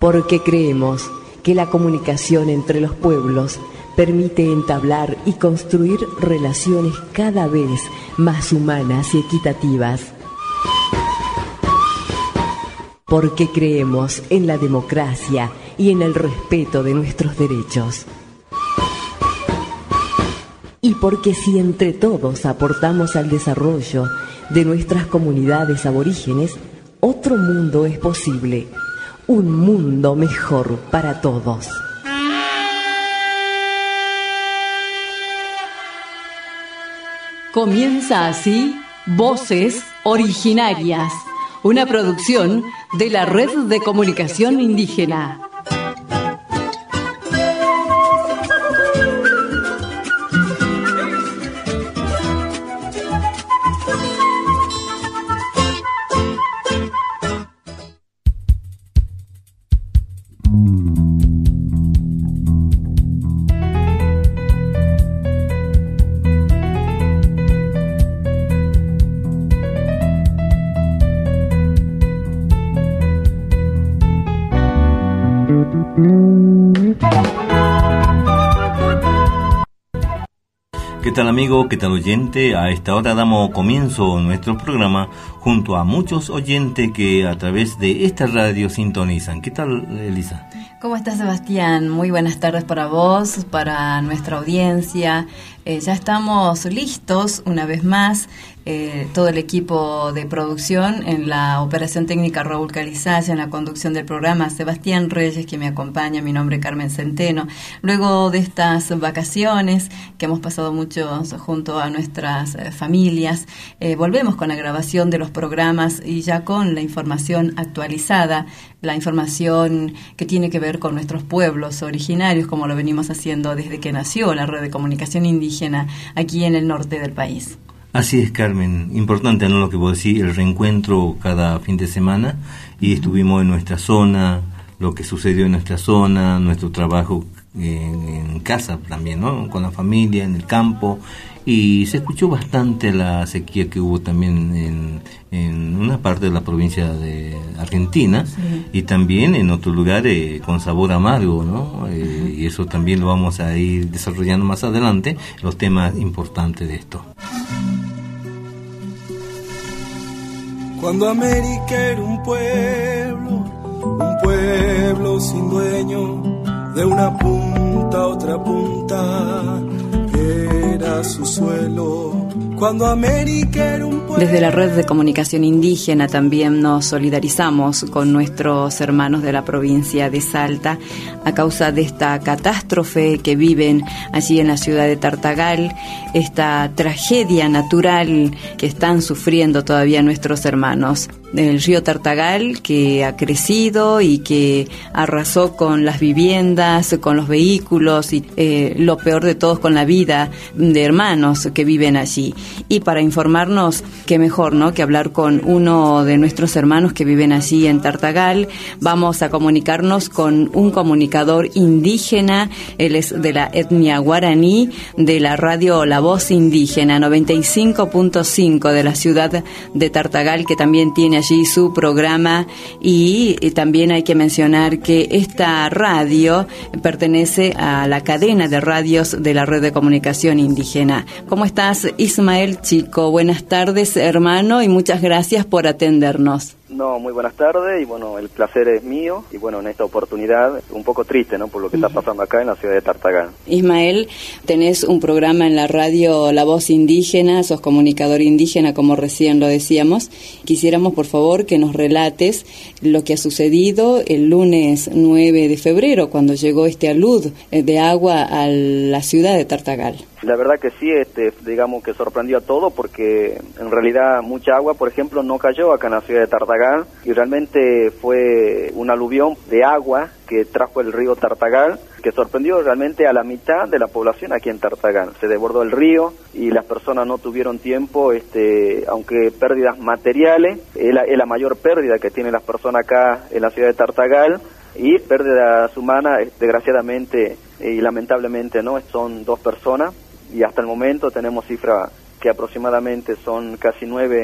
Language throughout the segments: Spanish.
porque creemos que la comunicación entre los pueblos permite entablar y construir relaciones cada vez más humanas y equitativas. Porque creemos en la democracia y en el respeto de nuestros derechos. Y porque si entre todos aportamos al desarrollo de nuestras comunidades aborígenes, otro mundo es posible, un mundo mejor para todos. Comienza así Voces Originarias, una producción de la Red de Comunicación Indígena. ¿Qué tal amigo? ¿Qué tal oyente? A esta hora damos comienzo a nuestro programa junto a muchos oyentes que a través de esta radio sintonizan. ¿Qué tal, Elisa? ¿Cómo estás, Sebastián? Muy buenas tardes para vos, para nuestra audiencia. Ya estamos listos una vez más, todo el equipo de producción, en la operación técnica Raúl Calizaya, en la conducción del programa Sebastián Reyes, que me acompaña, mi nombre es Carmen Centeno. Luego de estas vacaciones que hemos pasado muchos junto a nuestras familias, volvemos con la grabación de los programas y ya con la información actualizada, la información que tiene que ver con nuestros pueblos originarios, como lo venimos haciendo desde que nació la Red de Comunicación Indígena aquí en el norte del país. Así es, Carmen. Importante, ¿no?, lo que vos decís, el reencuentro cada fin de semana, y estuvimos en nuestra zona, lo que sucedió en nuestra zona, nuestro trabajo en casa también, ¿no?, con la familia, en el campo, y se escuchó bastante la sequía que hubo también en una parte de la provincia de Argentina, sí, y también en otros lugares con sabor amargo, ¿no? Y eso también lo vamos a ir desarrollando más adelante, los temas importantes de esto. Cuando América era un pueblo sin dueño, de una punta a otra punta era su suelo. Cuando América era un pueblo... Desde la Red de Comunicación Indígena también nos solidarizamos con nuestros hermanos de la provincia de Salta a causa de esta catástrofe que viven allí en la ciudad de Tartagal, esta tragedia natural que están sufriendo todavía nuestros hermanos. El río Tartagal, que ha crecido y que arrasó con las viviendas, con los vehículos y lo peor de todo, con la vida de hermanos que viven allí. Y para informarnos, qué mejor, ¿no?, que hablar con uno de nuestros hermanos que viven allí en Tartagal. Vamos a comunicarnos con un comunicador indígena. Él es de la etnia guaraní, de la radio La Voz Indígena 95.5 de la ciudad de Tartagal, que también tiene allí su programa, y también hay que mencionar que esta radio pertenece a la cadena de radios de la Red de Comunicación Indígena. ¿Cómo estás, Ismael Chico? Buenas tardes, hermano, y muchas gracias por atendernos. No, muy buenas tardes, y bueno, el placer es mío, y bueno, en esta oportunidad un poco triste, ¿no?, por lo que está pasando acá en la ciudad de Tartagal. Ismael, tenés un programa en la radio La Voz Indígena, sos comunicador indígena, como recién lo decíamos. Quisiéramos, por favor, que nos relates lo que ha sucedido el lunes 9 de febrero, cuando llegó este alud de agua a la ciudad de Tartagal. La verdad que sí, digamos que sorprendió a todo, porque en realidad mucha agua, por ejemplo, no cayó acá en la ciudad de Tartagal, y realmente fue un aluvión de agua que trajo el río Tartagal, que sorprendió realmente a la mitad de la población aquí en Tartagal. Se desbordó el río y las personas no tuvieron tiempo, aunque pérdidas materiales, es la mayor pérdida que tienen las personas acá en la ciudad de Tartagal, y pérdidas humanas, desgraciadamente y lamentablemente, ¿no?, son 2 personas, y hasta el momento tenemos cifras que aproximadamente son casi 9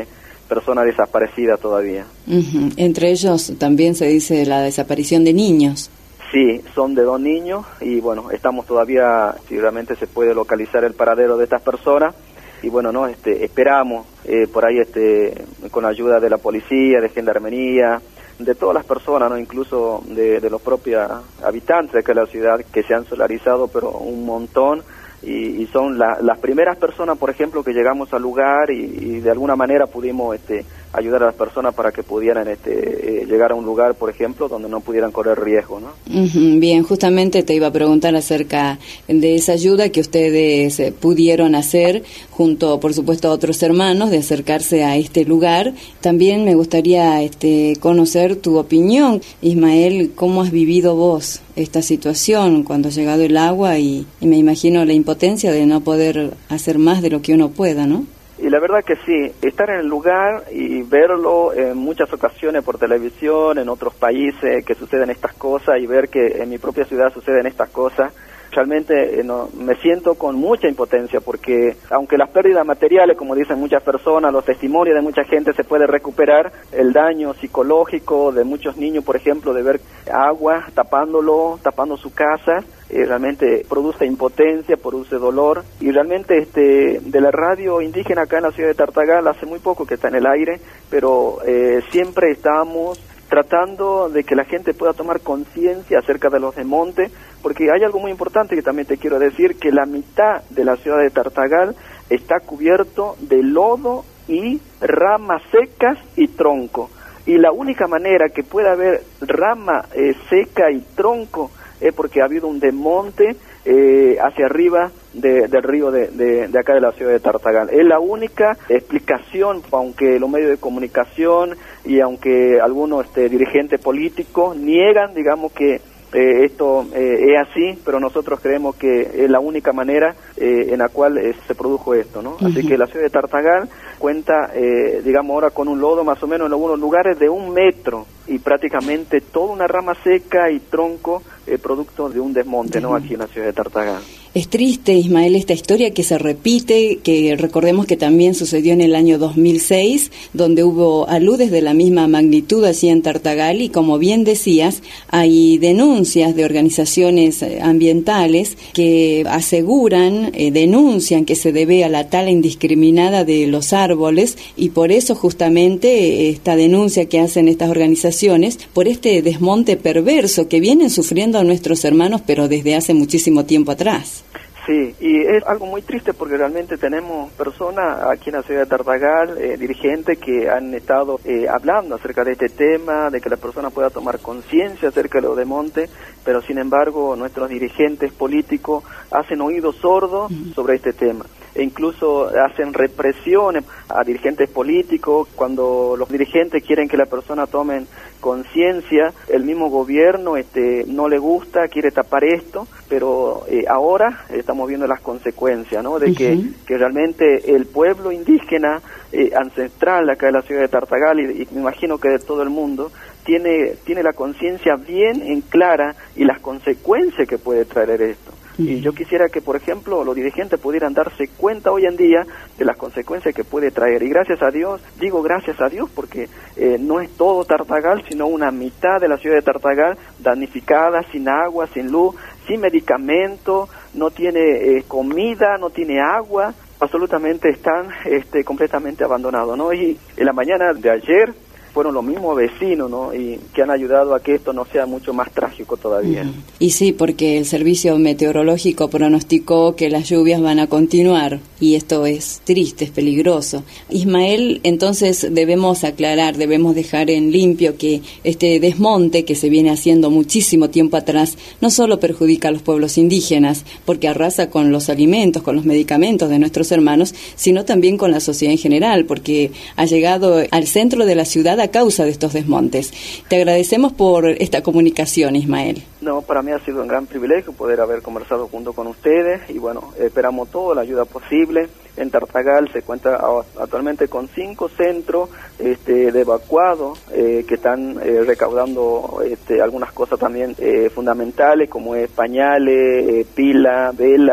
personas desaparecidas todavía. Entre ellos también se dice la desaparición de niños. Sí, son de 2 niños y bueno, estamos todavía, si realmente se puede localizar el paradero de estas personas, y bueno, no, esperamos por ahí con la ayuda de la policía, de gendarmería, de todas las personas, no, incluso de los propios habitantes de acá de la ciudad que se han solidarizado, pero un montón, y son las primeras personas, por ejemplo, que llegamos al lugar y de alguna manera pudimos ayudar a las personas para que pudieran llegar a un lugar, por ejemplo, donde no pudieran correr riesgo, ¿no? Bien, justamente te iba a preguntar acerca de esa ayuda que ustedes pudieron hacer junto, por supuesto, a otros hermanos, de acercarse a este lugar. También me gustaría conocer tu opinión, Ismael. ¿Cómo has vivido vos esta situación cuando ha llegado el agua y me imagino la impotencia de no poder hacer más de lo que uno pueda, ¿no? Y la verdad que sí, estar en el lugar y verlo en muchas ocasiones por televisión, en otros países que suceden estas cosas, y ver que en mi propia ciudad suceden estas cosas, realmente me siento con mucha impotencia, porque aunque las pérdidas materiales, como dicen muchas personas, los testimonios de mucha gente se puede recuperar, el daño psicológico de muchos niños, por ejemplo, de ver agua tapando su casa, realmente produce impotencia, produce dolor, y realmente de la radio indígena acá en la ciudad de Tartagal, hace muy poco que está en el aire, pero siempre estamos tratando de que la gente pueda tomar conciencia acerca de los desmontes, porque hay algo muy importante que también te quiero decir, que la mitad de la ciudad de Tartagal está cubierto de lodo y ramas secas y tronco, y la única manera que pueda haber rama seca y tronco es porque ha habido un desmonte hacia arriba del río de acá de la ciudad de Tartagal. Es la única explicación, aunque los medios de comunicación y aunque algunos dirigentes políticos niegan, digamos, que esto es así, pero nosotros creemos que es la única manera en la cual se produjo esto, ¿no? Así que la ciudad de Tartagal cuenta, digamos, ahora con un lodo más o menos en algunos lugares de 1 metro, y prácticamente toda una rama seca y tronco producto de un desmonte, ¿no? Aquí en la ciudad de Tartagal. Es triste, Ismael, esta historia que se repite, que recordemos que también sucedió en el año 2006, donde hubo aludes de la misma magnitud allí en Tartagal, y como bien decías, hay denuncias de organizaciones ambientales que aseguran, denuncian que se debe a la tala indiscriminada de los árboles, y por eso justamente esta denuncia que hacen estas organizaciones, por este desmonte perverso que vienen sufriendo nuestros hermanos, pero desde hace muchísimo tiempo atrás. Sí, y es algo muy triste porque realmente tenemos personas aquí en la ciudad de Tartagal, dirigentes que han estado hablando acerca de este tema, de que la persona pueda tomar conciencia acerca de lo de monte, pero sin embargo nuestros dirigentes políticos hacen oídos sordos sobre este tema, e incluso hacen represiones a dirigentes políticos. Cuando los dirigentes quieren que la persona tome conciencia, el mismo gobierno no le gusta, quiere tapar esto, pero ahora estamos viendo las consecuencias, ¿no? De que realmente el pueblo indígena ancestral acá de la ciudad de Tartagal, y me imagino que de todo el mundo, tiene la conciencia bien en clara y las consecuencias que puede traer esto. Y yo quisiera que, por ejemplo, los dirigentes pudieran darse cuenta hoy en día de las consecuencias que puede traer. Y gracias a Dios, digo gracias a Dios, porque no es todo Tartagal, sino una mitad de la ciudad de Tartagal damnificada, sin agua, sin luz, sin medicamento, no tiene comida, no tiene agua, absolutamente están completamente abandonados, ¿no? Y en la mañana de ayer fueron los mismos vecinos, ¿no? Y que han ayudado a que esto no sea mucho más trágico todavía. Y sí, porque el servicio meteorológico pronosticó que las lluvias van a continuar, y esto es triste, es peligroso. Ismael, entonces debemos aclarar, debemos dejar en limpio que este desmonte que se viene haciendo muchísimo tiempo atrás no solo perjudica a los pueblos indígenas, porque arrasa con los alimentos, con los medicamentos de nuestros hermanos, sino también con la sociedad en general, porque ha llegado al centro de la ciudad a causa de estos desmontes. Te agradecemos por esta comunicación, Ismael. No, para mí ha sido un gran privilegio poder haber conversado junto con ustedes, y bueno, esperamos toda la ayuda posible. En Tartagal se cuenta actualmente con 5 centros de evacuados que están recaudando algunas cosas también fundamentales, como es pañales, pila, vela,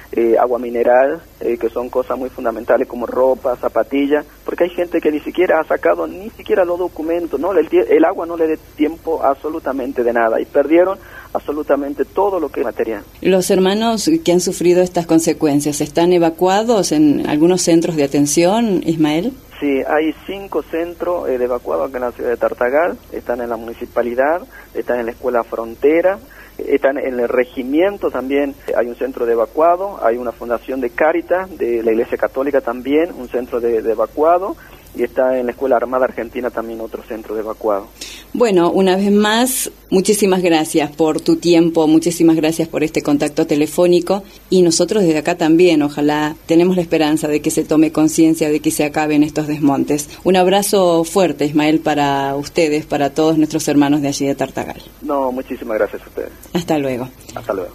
agua mineral, que son cosas muy fundamentales como ropa, zapatillas, porque hay gente que ni siquiera ha sacado ni siquiera los documentos, ¿no? El agua no le dé tiempo absolutamente de nada y perdieron absolutamente todo lo que es material. Los hermanos que han sufrido estas consecuencias, ¿están evacuados en algunos centros de atención, Ismael? Sí, hay 5 centros de evacuados acá en la ciudad de Tartagal, están en la municipalidad, están en la escuela Frontera, están en el regimiento también, hay un centro de evacuado, hay una fundación de Cáritas, de la Iglesia Católica también, un centro de evacuado, y está en la Escuela Armada Argentina también otro centro de evacuado. Bueno, una vez más, muchísimas gracias por tu tiempo, muchísimas gracias por este contacto telefónico, y nosotros desde acá también, ojalá, tenemos la esperanza de que se tome conciencia de que se acaben estos desmontes. Un abrazo fuerte, Ismael, para ustedes, para todos nuestros hermanos de allí de Tartagal. No, muchísimas gracias a ustedes. Hasta luego. Hasta luego.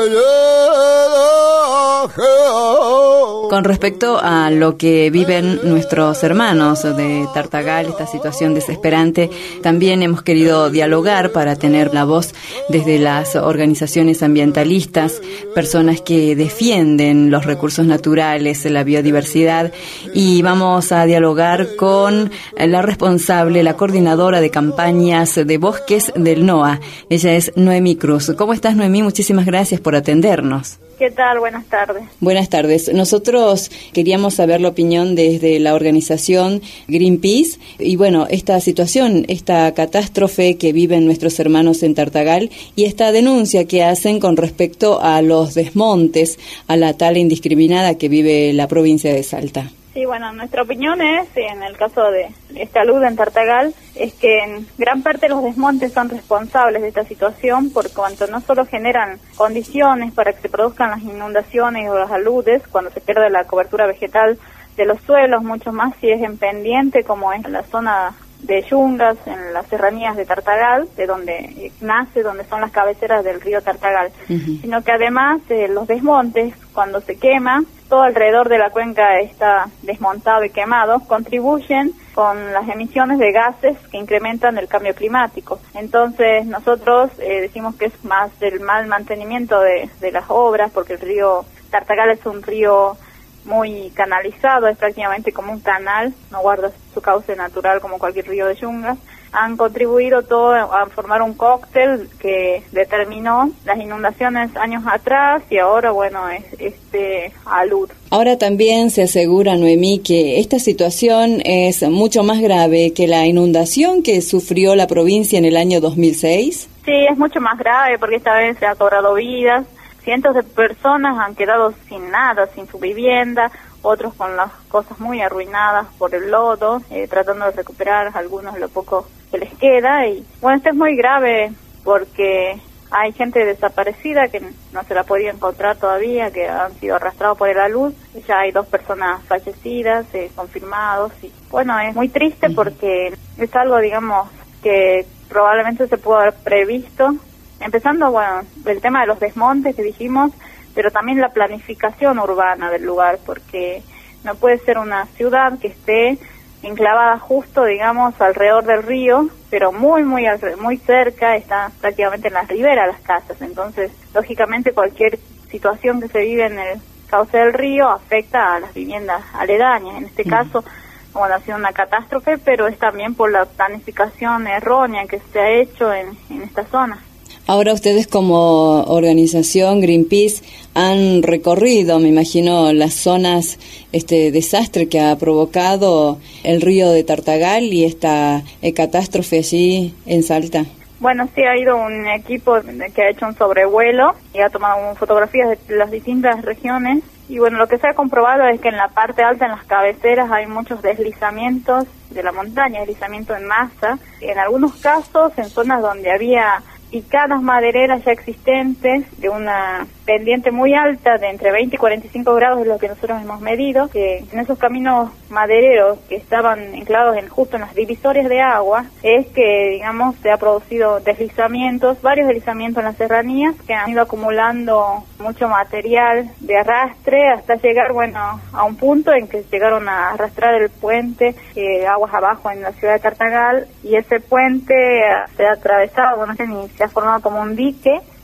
Con respecto a lo que viven nuestros hermanos de Tartagal, esta situación desesperante, también hemos querido dialogar para tener la voz desde las organizaciones ambientalistas, personas que defienden los recursos naturales, la biodiversidad, y vamos a dialogar con la responsable, la coordinadora de campañas de bosques del NOA. Ella es Noemí Cruz. ¿Cómo estás, Noemí? Muchísimas gracias por atendernos. ¿Qué tal? Buenas tardes. Buenas tardes. Nosotros queríamos saber la opinión desde la organización Greenpeace y bueno, esta situación, esta catástrofe que viven nuestros hermanos en Tartagal y esta denuncia que hacen con respecto a los desmontes, a la tala indiscriminada que vive la provincia de Salta. Sí, bueno, nuestra opinión es, en el caso de esta luz en Tartagal, es que en gran parte los desmontes son responsables de esta situación por cuanto no solo generan condiciones para que se produzcan las inundaciones o las aludes, cuando se pierde la cobertura vegetal de los suelos, mucho más si es en pendiente, como es en la zona de Yungas, en las serranías de Tartagal, de donde nace, donde son las cabeceras del río Tartagal, sino que además los desmontes, cuando se quema, todo alrededor de la cuenca está desmontado y quemado, contribuyen con las emisiones de gases que incrementan el cambio climático. Entonces nosotros decimos que es más del mal mantenimiento de las obras, porque el río Tartagal es un río muy canalizado, es prácticamente como un canal, no guarda su cauce natural como cualquier río de Yungas. Han contribuido todo a formar un cóctel que determinó las inundaciones años atrás y ahora, bueno, es este alud. Ahora también se asegura, Noemí, que esta situación es mucho más grave que la inundación que sufrió la provincia en el año 2006. Sí, es mucho más grave porque esta vez se ha cobrado vidas. Cientos de personas han quedado sin nada, sin su vivienda, otros con las cosas muy arruinadas por el lodo, tratando de recuperar algunos lo poco que les queda. Y bueno, esto es muy grave porque hay gente desaparecida que no se la ha podido encontrar todavía, que han sido arrastrados por el alud. Ya hay 2 personas fallecidas, confirmados. Y bueno, es muy triste porque es algo, digamos, que probablemente se pudo haber previsto. Empezando, bueno, del tema de los desmontes que dijimos, pero también la planificación urbana del lugar, porque no puede ser una ciudad que esté enclavada justo, digamos, alrededor del río, pero muy cerca, está prácticamente en la ribera las casas. Entonces, lógicamente, cualquier situación que se vive en el cauce del río afecta a las viviendas aledañas. En este caso, bueno, ha sido una catástrofe, pero es también por la planificación errónea que se ha hecho en esta zona. Ahora ustedes como organización Greenpeace han recorrido, me imagino, las zonas, desastre que ha provocado el río de Tartagal y esta catástrofe allí en Salta. Bueno, sí, ha ido un equipo que ha hecho un sobrevuelo y ha tomado fotografías de las distintas regiones. Y bueno, lo que se ha comprobado es que en la parte alta, en las cabeceras, hay muchos deslizamientos de la montaña, deslizamiento en masa. En algunos casos, en zonas donde había picadas madereras ya existentes de una pendiente muy alta de entre 20 y 45 grados, es lo que nosotros hemos medido, que en esos caminos madereros que estaban enclavados justo en las divisorias de agua, es que, digamos, se ha producido varios deslizamientos en las serranías que han ido acumulando mucho material de arrastre hasta llegar, bueno, a un punto en que llegaron a arrastrar el puente aguas abajo en la ciudad de Tartagal, y ese puente se ha atravesado, bueno, se ha formado como un dique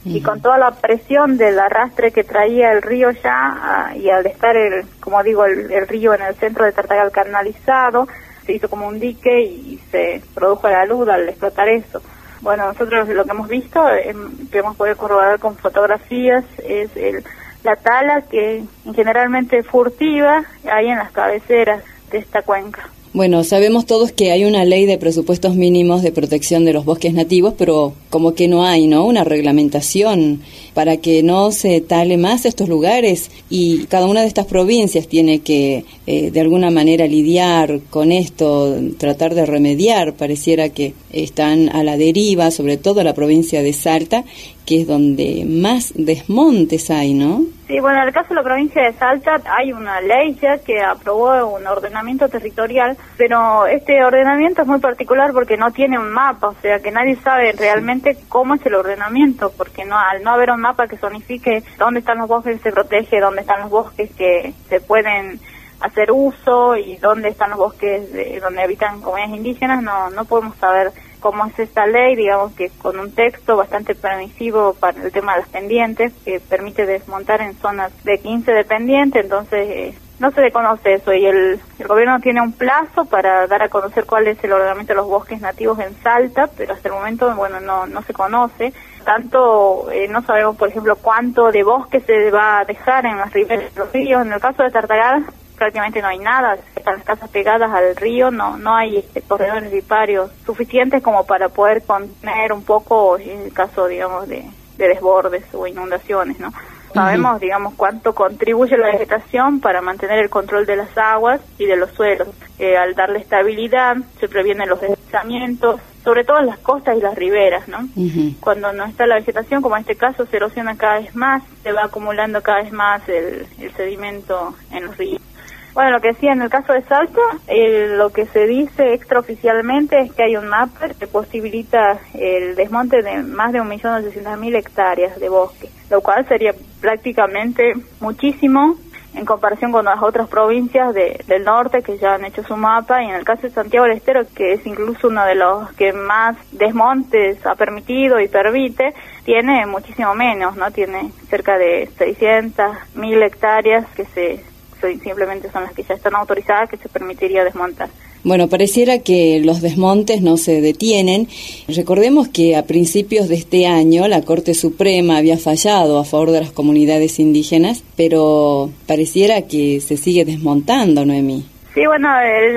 Y con toda la presión del arrastre que traía el río ya, y al estar, como digo, el río en el centro de Tartagal canalizado, se hizo como un dique y se produjo la luz al explotar eso. Bueno, nosotros lo que hemos visto, que hemos podido corroborar con fotografías, es la tala que generalmente furtiva hay en las cabeceras de esta cuenca. Bueno, sabemos todos que hay una ley de presupuestos mínimos de protección de los bosques nativos, pero como que no hay, ¿no?, una reglamentación para que no se tale más estos lugares, y cada una de estas provincias tiene que de alguna manera lidiar con esto, tratar de remediar. Pareciera que están a la deriva, sobre todo la provincia de Salta, que es donde más desmontes hay, ¿no? Sí, bueno, en el caso de la provincia de Salta hay una ley ya que aprobó un ordenamiento territorial, pero este ordenamiento es muy particular porque no tiene un mapa, o sea que nadie sabe realmente cómo es el ordenamiento, porque al no haber un mapa que zonifique dónde están los bosques que se protege, dónde están los bosques que se pueden hacer uso y dónde están los bosques donde habitan comunidades indígenas, no podemos saber cómo es esta ley, digamos que con un texto bastante permisivo para el tema de las pendientes, que permite desmontar en zonas de 15 de pendiente, entonces no se desconoce eso, y el gobierno tiene un plazo para dar a conocer cuál es el ordenamiento de los bosques nativos en Salta, pero hasta el momento, bueno, no se conoce. Tanto no sabemos, por ejemplo, cuánto de bosque se va a dejar en las riberas de los ríos. En el caso de Tartagal prácticamente no hay nada, están las casas pegadas al río, no hay corredores riparios suficientes como para poder contener un poco en el caso, digamos, de desbordes o inundaciones, ¿no? Sabemos, digamos, cuánto contribuye la vegetación para mantener el control de las aguas y de los suelos. Al darle estabilidad, se previenen los deslizamientos, sobre todo en las costas y las riberas, ¿no? Cuando no está la vegetación, como en este caso, se erosiona cada vez más, se va acumulando cada vez más el sedimento en los ríos. Bueno, lo que decía en el caso de Salta, lo que se dice extraoficialmente es que hay un mapa que posibilita el desmonte de más de 1.800.000 hectáreas de bosque, lo cual sería prácticamente muchísimo en comparación con las otras provincias del norte que ya han hecho su mapa, y en el caso de Santiago del Estero, que es incluso uno de los que más desmontes ha permitido y permite, tiene muchísimo menos, ¿no? Tiene cerca de 600.000 hectáreas que simplemente son las que ya están autorizadas, que se permitiría desmontar. Bueno, pareciera que los desmontes no se detienen. Recordemos que a principios de este año la Corte Suprema había fallado a favor de las comunidades indígenas, pero pareciera que se sigue desmontando, Noemí. Sí, bueno,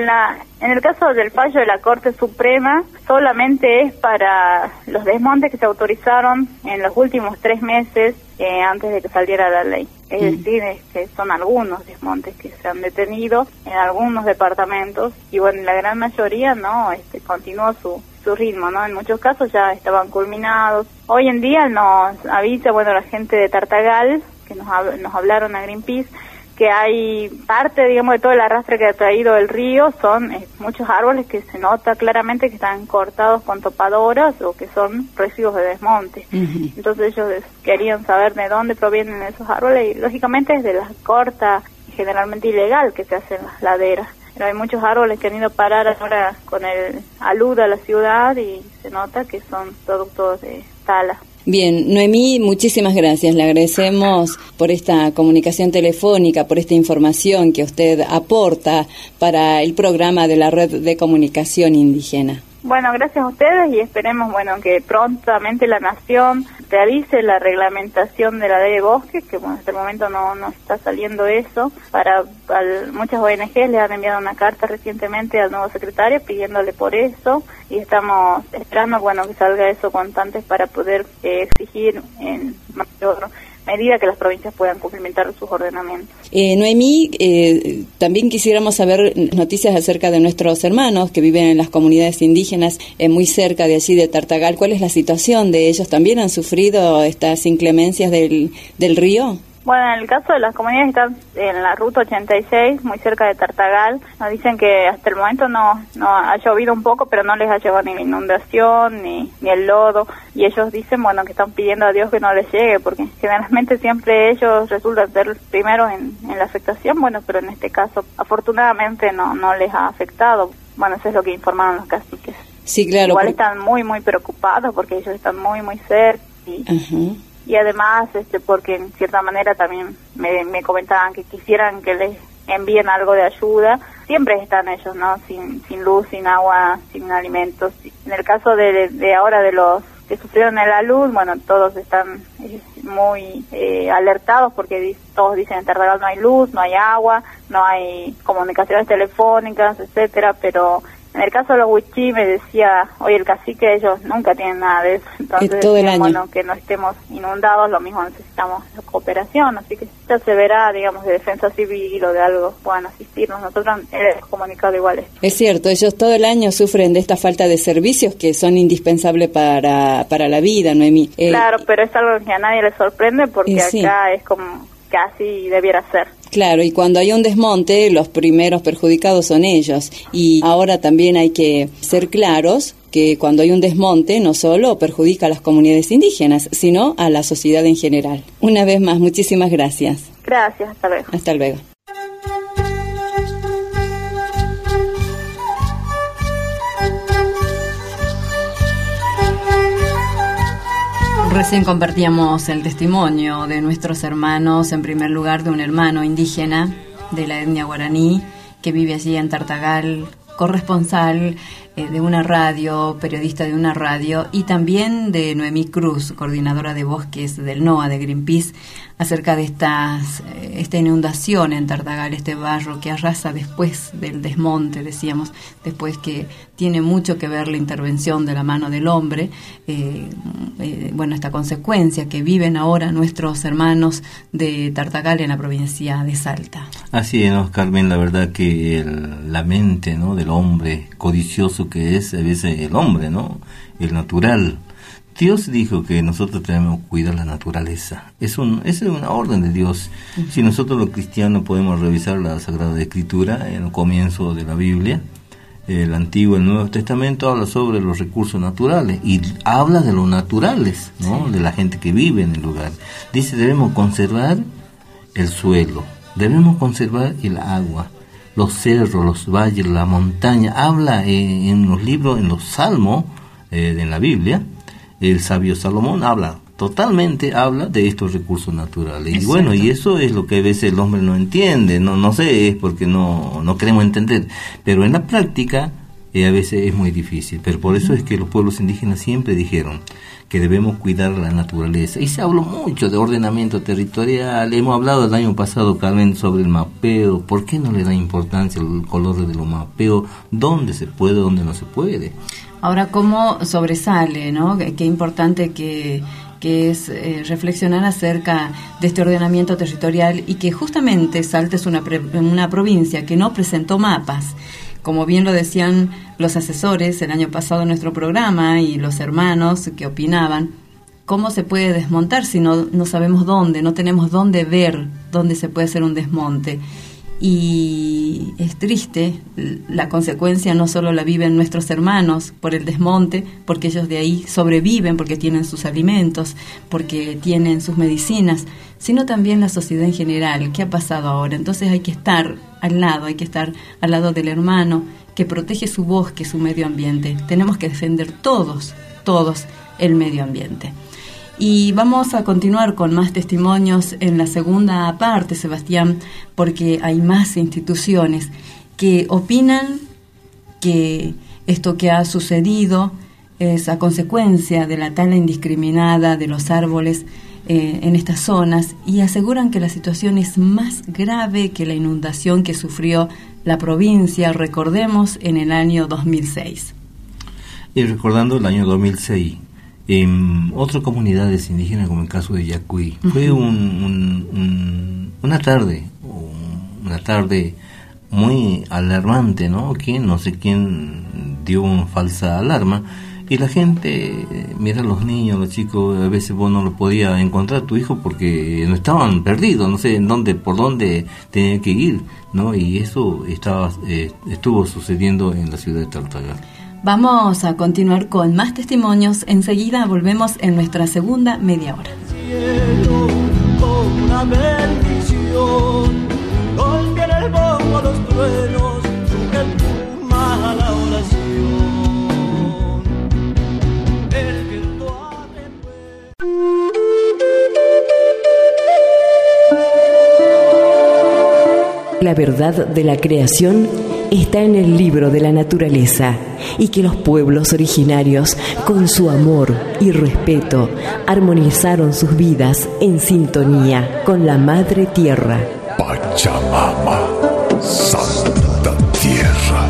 en el caso del fallo de la Corte Suprema, solamente es para los desmontes que se autorizaron en los últimos 3 meses antes de que saliera la ley. Es decir, que son algunos desmontes que se han detenido en algunos departamentos, y bueno, la gran mayoría no continúa su ritmo, ¿no? En muchos casos ya estaban culminados. Hoy en día nos avisa, bueno, la gente de Tartagal, que nos hablaron a Greenpeace, que hay parte, digamos, de todo el arrastre que ha traído el río, son muchos árboles que se nota claramente que están cortados con topadoras o que son residuos de desmonte. Entonces ellos querían saber de dónde provienen esos árboles, y lógicamente es de la corta, generalmente ilegal, que se hace en las laderas. Pero hay muchos árboles que han ido a parar ahora con el alud a la ciudad y se nota que son productos de tala. Bien, Noemí, muchísimas gracias. Le agradecemos por esta comunicación telefónica, por esta información que usted aporta para el programa de la Red de Comunicación Indígena. Bueno, gracias a ustedes, y esperemos, bueno, que prontamente la Nación realice la reglamentación de la ley de bosques, que bueno, hasta el momento no está saliendo eso. Muchas ONG le han enviado una carta recientemente al nuevo secretario pidiéndole por eso, y estamos esperando, bueno, que salga eso cuanto antes para poder exigir en mayor medida que las provincias puedan cumplimentar sus ordenamientos. Noemí, también quisiéramos saber noticias acerca de nuestros hermanos que viven en las comunidades indígenas muy cerca de allí de Tartagal. ¿Cuál es la situación de ellos? ¿También han sufrido estas inclemencias del río? Bueno, en el caso de las comunidades que están en la ruta 86, muy cerca de Tartagal, nos dicen que hasta el momento no ha llovido un poco, pero no les ha llevado ni la inundación ni el lodo, y ellos dicen, bueno, que están pidiendo a Dios que no les llegue, porque generalmente siempre ellos resultan ser primeros en la afectación, bueno, pero en este caso afortunadamente no les ha afectado. Bueno, eso es lo que informaron los caciques. Sí, claro. Igual están muy, muy preocupados porque ellos están muy, muy cerca y y además porque en cierta manera también me comentaban que quisieran que les envíen algo de ayuda. Siempre están ellos, ¿no? Sin luz, sin agua, sin alimentos. En el caso de ahora de los que sufrieron en la luz, bueno, todos están muy alertados porque todos dicen en Tartagal no hay luz, no hay agua, no hay comunicaciones telefónicas, etcétera, pero en el caso de los Wichí me decía, oye, el cacique, ellos nunca tienen nada de eso, entonces todo el año. Bueno, que no estemos inundados, lo mismo necesitamos la cooperación, así que ya se verá, digamos, de defensa civil o de algo puedan asistirnos, nosotros hemos comunicado igual. Es cierto, ellos todo el año sufren de esta falta de servicios que son indispensables para la vida, Noemí. Claro, pero es algo que a nadie le sorprende porque sí. Acá es como que así debiera ser. Claro, y cuando hay un desmonte, los primeros perjudicados son ellos. Y ahora también hay que ser claros que cuando hay un desmonte no solo perjudica a las comunidades indígenas, sino a la sociedad en general. Una vez más, muchísimas gracias. Gracias, hasta luego. Hasta luego. Recién compartíamos el testimonio de nuestros hermanos, en primer lugar de un hermano indígena de la etnia guaraní que vive allí en Tartagal, corresponsal de una radio, periodista de una radio, y también de Noemí Cruz, coordinadora de bosques del NOA de Greenpeace, acerca de esta inundación en Tartagal, este barro que arrasa después del desmonte, decíamos, después que tiene mucho que ver la intervención de la mano del hombre, esta consecuencia que viven ahora nuestros hermanos de Tartagal en la provincia de Salta. Así es, ¿no, Carmen? La verdad que la mente, ¿no?, del hombre codicioso que es a veces el hombre, ¿no?, el natural. Dios dijo que nosotros tenemos que cuidar la naturaleza. Esa es una orden de Dios. Uh-huh. Si nosotros los cristianos podemos revisar la Sagrada Escritura, en el comienzo de la Biblia, el Antiguo y el Nuevo Testamento habla sobre los recursos naturales y habla de los naturales, ¿no?, sí, de la gente que vive en el lugar. Dice, debemos conservar el suelo, debemos conservar el agua, los cerros, los valles, la montaña. Habla en los libros, en los salmos de la Biblia. El sabio Salomón habla de estos recursos naturales. Y bueno, y eso es lo que a veces el hombre no entiende, no sé, es porque no queremos entender, pero en la práctica a veces es muy difícil. Pero por eso es que los pueblos indígenas siempre dijeron que debemos cuidar la naturaleza. Y se habló mucho de ordenamiento territorial. Hemos hablado el año pasado, Carmen, sobre el mapeo. ¿Por qué no le da importancia el color de los mapeos? ¿Dónde se puede, dónde no se puede? Ahora, ¿cómo sobresale, no? Qué importante que es reflexionar acerca de este ordenamiento territorial y que justamente Salta es una provincia que no presentó mapas. Como bien lo decían los asesores el año pasado en nuestro programa y los hermanos que opinaban, ¿cómo se puede desmontar si no sabemos dónde, no tenemos dónde ver dónde se puede hacer un desmonte? Y es triste, la consecuencia no solo la viven nuestros hermanos por el desmonte, porque ellos de ahí sobreviven, porque tienen sus alimentos, porque tienen sus medicinas, sino también la sociedad en general. ¿Qué ha pasado ahora? Entonces hay que estar al lado del hermano que protege su bosque, su medio ambiente. Tenemos que defender todos el medio ambiente. Y vamos a continuar con más testimonios en la segunda parte, Sebastián, porque hay más instituciones que opinan que esto que ha sucedido es a consecuencia de la tala indiscriminada de los árboles en estas zonas y aseguran que la situación es más grave que la inundación que sufrió la provincia, recordemos, en el año 2006. Y recordando el año 2006, en otras comunidades indígenas, como el caso de Yacuy, fue una tarde muy alarmante, ¿no? No sé quién dio una falsa alarma, y la gente, mira, los niños, los chicos, a veces vos no lo podías encontrar a tu hijo porque no estaban perdidos, no sé por dónde tenían que ir, ¿no? Y eso estuvo sucediendo en la ciudad de Tartagal. Vamos a continuar con más testimonios. Enseguida volvemos en nuestra segunda media hora. Cielo, como una bendición, golpea en el bombo los truenos, sube tu mala oración. El viento abre la verdad de la creación está en el libro de la naturaleza y que los pueblos originarios, con su amor y respeto, armonizaron sus vidas en sintonía con la Madre Tierra. Pachamama, Santa Tierra.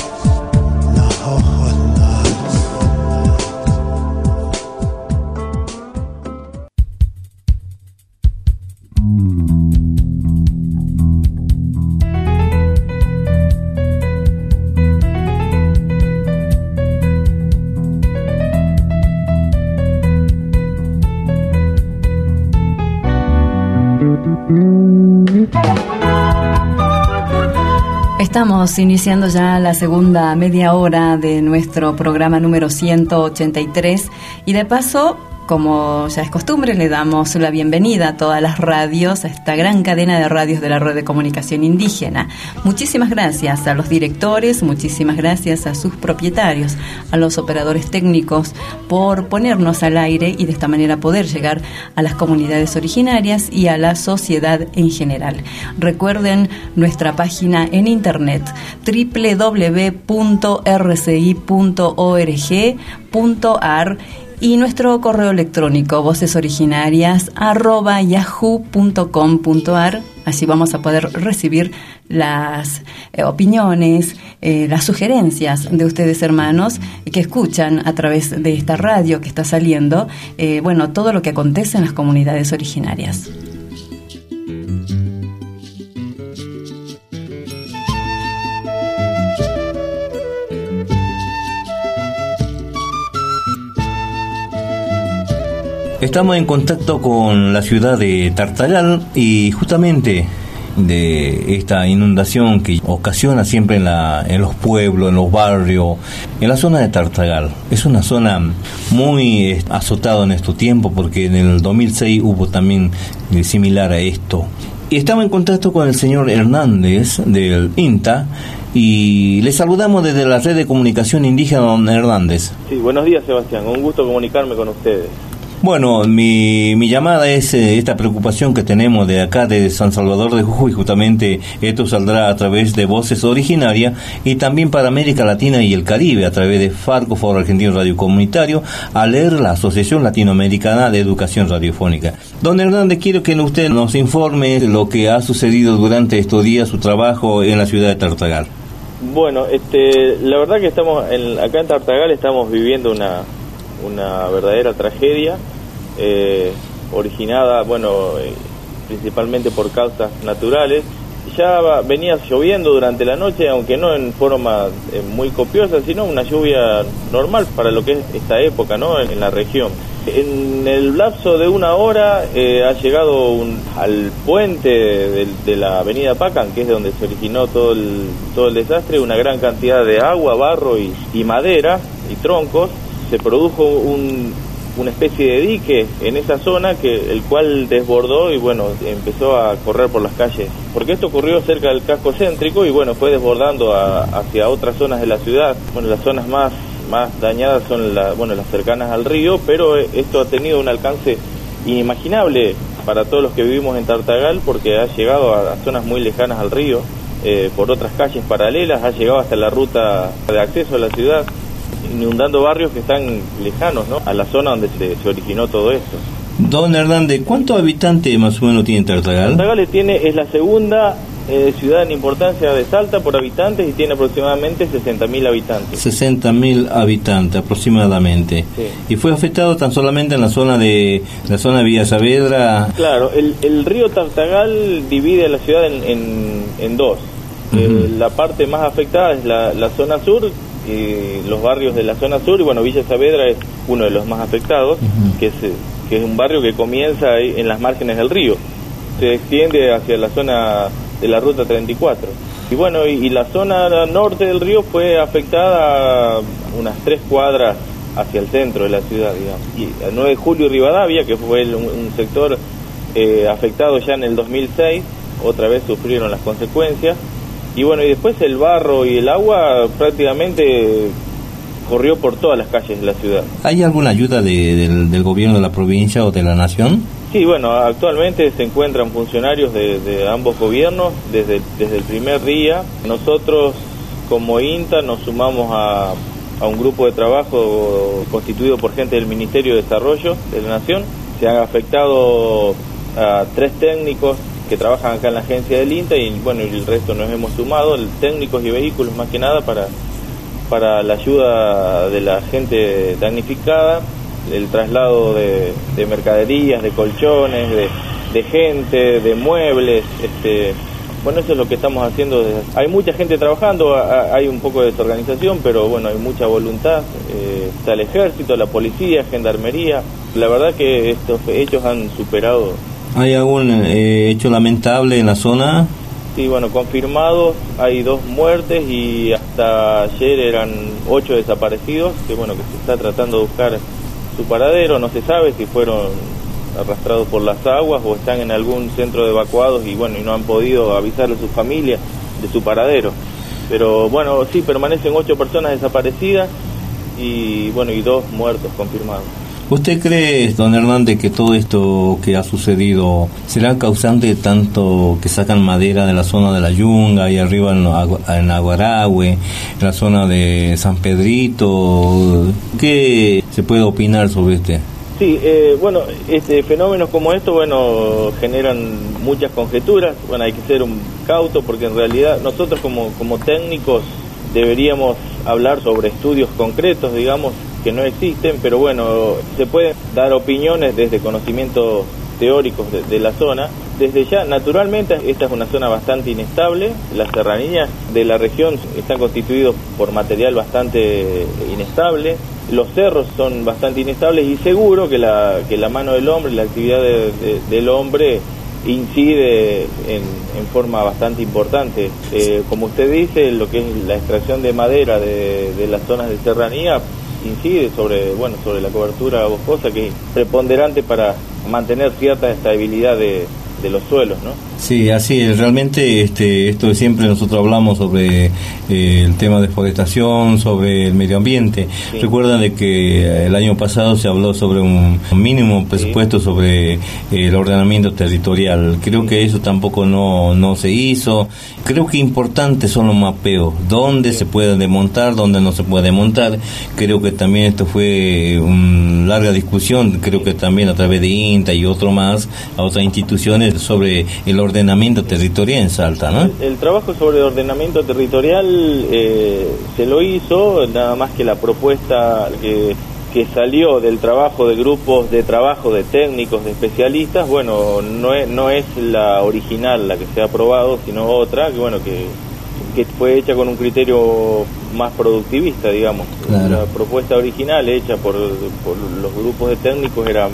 Estamos iniciando ya la segunda media hora de nuestro programa número 183 y de paso, como ya es costumbre, le damos la bienvenida a todas las radios, a esta gran cadena de radios de la Red de Comunicación Indígena. Muchísimas gracias a los directores, muchísimas gracias a sus propietarios, a los operadores técnicos por ponernos al aire y de esta manera poder llegar a las comunidades originarias y a la sociedad en general. Recuerden nuestra página en internet www.rci.org.ar y nuestro correo electrónico vocesorinarias@yahoo.com.ar. Así vamos a poder recibir las opiniones, las sugerencias de ustedes, hermanos, que escuchan a través de esta radio que está saliendo, todo lo que acontece en las comunidades originarias. Estamos en contacto con la ciudad de Tartagal y justamente de esta inundación que ocasiona siempre en los pueblos, en los barrios, en la zona de Tartagal. Es una zona muy azotada en estos tiempos porque en el 2006 hubo también similar a esto. Y estamos en contacto con el señor Hernández del INTA y le saludamos desde la Red de Comunicación Indígena, don Hernández. Sí, buenos días, Sebastián, un gusto comunicarme con ustedes. Bueno, mi llamada es esta preocupación que tenemos de acá de San Salvador de Jujuy. Justamente esto saldrá a través de Voces Originarias y también para América Latina y el Caribe a través de FARCO, Foro Argentino Radio Comunitario, a leer la Asociación Latinoamericana de Educación Radiofónica. Don Hernández, quiero que usted nos informe lo que ha sucedido durante estos días, su trabajo en la ciudad de Tartagal. Bueno, la verdad que estamos acá en Tartagal estamos viviendo una verdadera tragedia, originada, principalmente por causas naturales. Ya venía lloviendo durante la noche, aunque no en forma muy copiosa, sino una lluvia normal para lo que es esta época, ¿no?, en la región. En el lapso de una hora ha llegado al puente de la avenida Pacan, que es de donde se originó todo el desastre, una gran cantidad de agua, barro y madera y troncos. Se produjo una especie de dique en esa zona el cual desbordó y empezó a correr por las calles, porque esto ocurrió cerca del casco céntrico y fue desbordando hacia otras zonas de la ciudad. Las zonas más dañadas son las cercanas al río, pero esto ha tenido un alcance inimaginable para todos los que vivimos en Tartagal, porque ha llegado a zonas muy lejanas al río, por otras calles paralelas, ha llegado hasta la ruta de acceso a la ciudad, inundando barrios que están lejanos, ¿no?, a la zona donde se originó todo esto. Don Hernández, ¿cuántos habitantes más o menos tiene Tartagal? Tartagal es la segunda ciudad en importancia de Salta por habitantes y tiene aproximadamente 60.000 habitantes. 60.000 habitantes aproximadamente. Sí. ¿Y fue afectado tan solamente en la zona de Villa Saavedra? Claro, el río Tartagal divide la ciudad en dos. La parte más afectada es la zona sur, los barrios de la zona sur, y Villa Saavedra es uno de los más afectados, que es un barrio que comienza ahí en las márgenes del río, se extiende hacia la zona de la ruta 34, y la zona norte del río fue afectada unas 3 cuadras hacia el centro de la ciudad, digamos. Y el 9 de julio y Rivadavia, que fue un sector afectado ya en el 2006, otra vez sufrieron las consecuencias. Y después el barro y el agua prácticamente corrió por todas las calles de la ciudad. ¿Hay alguna ayuda del gobierno de la provincia o de la nación? Sí, bueno, actualmente se encuentran funcionarios de ambos gobiernos desde el primer día. Nosotros como INTA nos sumamos a un grupo de trabajo constituido por gente del Ministerio de Desarrollo de la Nación. Se han afectado a 3 técnicos que trabajan acá en la agencia del INTA y bueno, y el resto nos hemos sumado, técnicos y vehículos más que nada para la ayuda de la gente damnificada, el traslado de mercaderías, de colchones, de gente, de muebles, bueno, eso es lo que estamos haciendo. Hay mucha gente trabajando, hay un poco de desorganización, pero bueno, hay mucha voluntad. Está el ejército, la policía, gendarmería. La verdad que estos hechos han superado. ¿Hay algún hecho lamentable en la zona? Sí, bueno, confirmados, hay 2 muertes y hasta ayer eran 8 desaparecidos, que bueno, que se está tratando de buscar su paradero. No se sabe si fueron arrastrados por las aguas o están en algún centro de evacuados y bueno, y no han podido avisarle a su familia de su paradero. Pero bueno, sí, permanecen 8 personas desaparecidas y bueno, y 2 muertos confirmados. ¿Usted cree, don Hernández, que todo esto que ha sucedido será causante de tanto que sacan madera de la zona de la Yunga, ahí arriba en Aguarahue, en la zona de San Pedrito? ¿Qué se puede opinar sobre este? Sí, bueno, fenómenos como estos, bueno, generan muchas conjeturas. Bueno, hay que ser un cauto porque en realidad nosotros como técnicos deberíamos hablar sobre estudios concretos, digamos, que no existen, pero bueno, se pueden dar opiniones desde conocimientos teóricos de la zona. Desde ya, naturalmente, esta es una zona bastante inestable. Las serranías de la región están constituidos por material bastante inestable. Los cerros son bastante inestables y seguro que la mano del hombre, la actividad del hombre incide en forma bastante importante. Como usted dice, lo que es la extracción de madera de las zonas de serranía incide sobre la cobertura boscosa, que es preponderante para mantener cierta estabilidad de los suelos, ¿no? Sí, así es. Realmente esto siempre nosotros hablamos sobre el tema de forestación, sobre el medio ambiente. Sí. Recuerdan de que el año pasado se habló sobre un mínimo presupuesto, sí, sobre el ordenamiento territorial. Creo, sí, que eso tampoco no se hizo. Creo que importantes son los mapeos, dónde, sí, se puede desmontar, dónde no se puede montar. Creo que también esto fue una larga discusión, creo que también a través de INTA y otras instituciones, sobre el ordenamiento territorial en Salta, ¿no? El trabajo sobre ordenamiento territorial se lo hizo, nada más que la propuesta que salió del trabajo de grupos de trabajo de técnicos, de especialistas, bueno, no es la original la que se ha aprobado, sino otra, que bueno, que fue hecha con un criterio más productivista, digamos. Claro. La propuesta original hecha por los grupos de técnicos era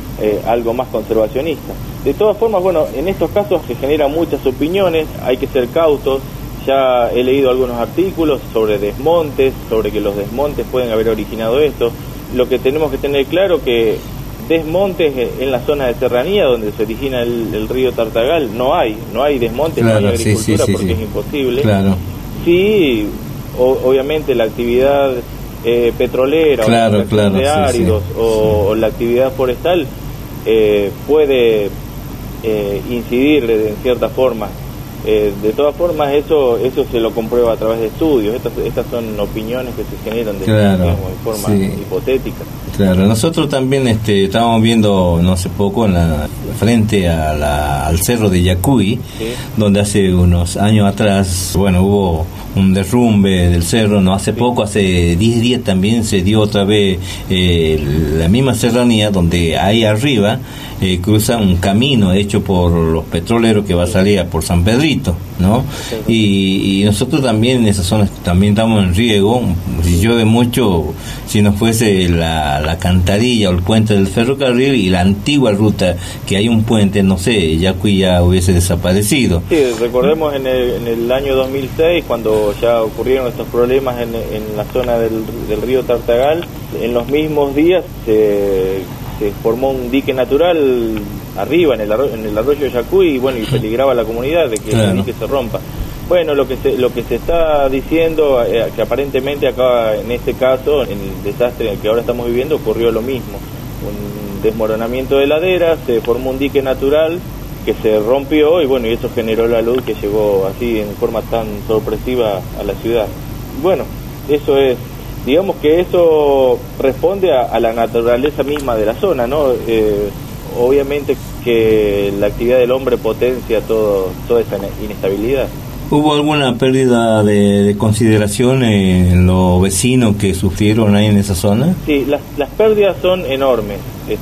algo más conservacionista. De todas formas, bueno, en estos casos se generan muchas opiniones, hay que ser cautos. Ya he leído algunos artículos sobre desmontes, sobre que los desmontes pueden haber originado esto. Lo que tenemos que tener claro que desmontes en la zona de serranía donde se origina el río Tartagal no hay desmontes, claro, no hay agricultura, sí, porque es imposible. Claro. Sí, obviamente la actividad petrolera, claro, o la actividad de áridos, sí, o la actividad forestal puede incidir en cierta forma. De todas formas, eso se lo comprueba a través de estudios. Estas son opiniones que se generan de forma, sí, hipotética. Claro, nosotros también estábamos viendo no hace poco frente al cerro de Yacuy, sí, donde hace unos años atrás, bueno, hubo un derrumbe del cerro, no hace, sí, poco, hace 10 días también se dio otra vez la misma serranía, donde ahí arriba cruza un camino hecho por los petroleros que va a salir por San Pedrito, ¿no? Y nosotros también en esa zona también estamos en riesgo. Si llueve mucho, si no fuese la cantarilla o el puente del ferrocarril y la antigua ruta, que hay un puente, no sé, Yacuy ya hubiese desaparecido. Sí, recordemos en el año 2006, cuando ya ocurrieron estos problemas en la zona del río Tartagal, en los mismos días se formó un dique natural arriba en el arroyo de Yacuy y bueno, y peligraba la comunidad de que, claro, el dique se rompa. Bueno, lo que se está diciendo, que aparentemente acá en este caso, en el desastre en el que ahora estamos viviendo, ocurrió lo mismo. Un desmoronamiento de laderas, se formó un dique natural que se rompió y bueno, y eso generó la luz que llegó así en forma tan sorpresiva a la ciudad. Bueno, eso es, digamos que eso responde a la naturaleza misma de la zona, ¿no? Obviamente que la actividad del hombre potencia toda esa inestabilidad. ¿Hubo alguna pérdida de consideración en los vecinos que sufrieron ahí en esa zona? Sí, las pérdidas son enormes,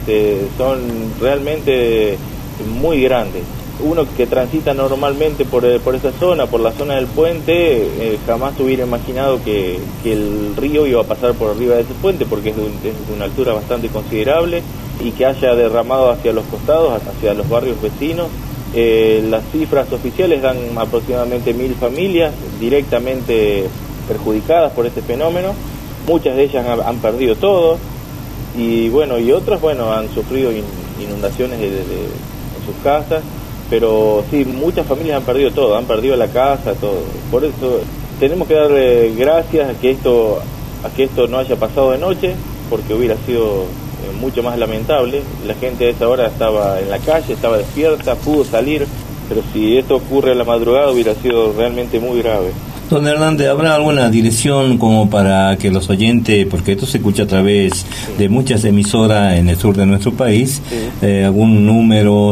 son realmente muy grandes. Uno que transita normalmente por esa zona, por la zona del puente, jamás hubiera imaginado que el río iba a pasar por arriba de ese puente, porque es de una altura bastante considerable, y que haya derramado hacia los costados, hacia los barrios vecinos. Las cifras oficiales dan aproximadamente 1.000 familias directamente perjudicadas por este fenómeno. Muchas de ellas han perdido todo, y otras han sufrido inundaciones en sus casas, pero sí, muchas familias han perdido todo, han perdido la casa, todo. Por eso tenemos que darle gracias a que esto no haya pasado de noche, porque hubiera sido mucho más lamentable. La gente a esa hora estaba en la calle, estaba despierta, pudo salir, pero si esto ocurre a la madrugada hubiera sido realmente muy grave. Don Hernández, ¿habrá alguna dirección como para que los oyentes, porque esto se escucha a través de muchas emisoras en el sur de nuestro país, algún número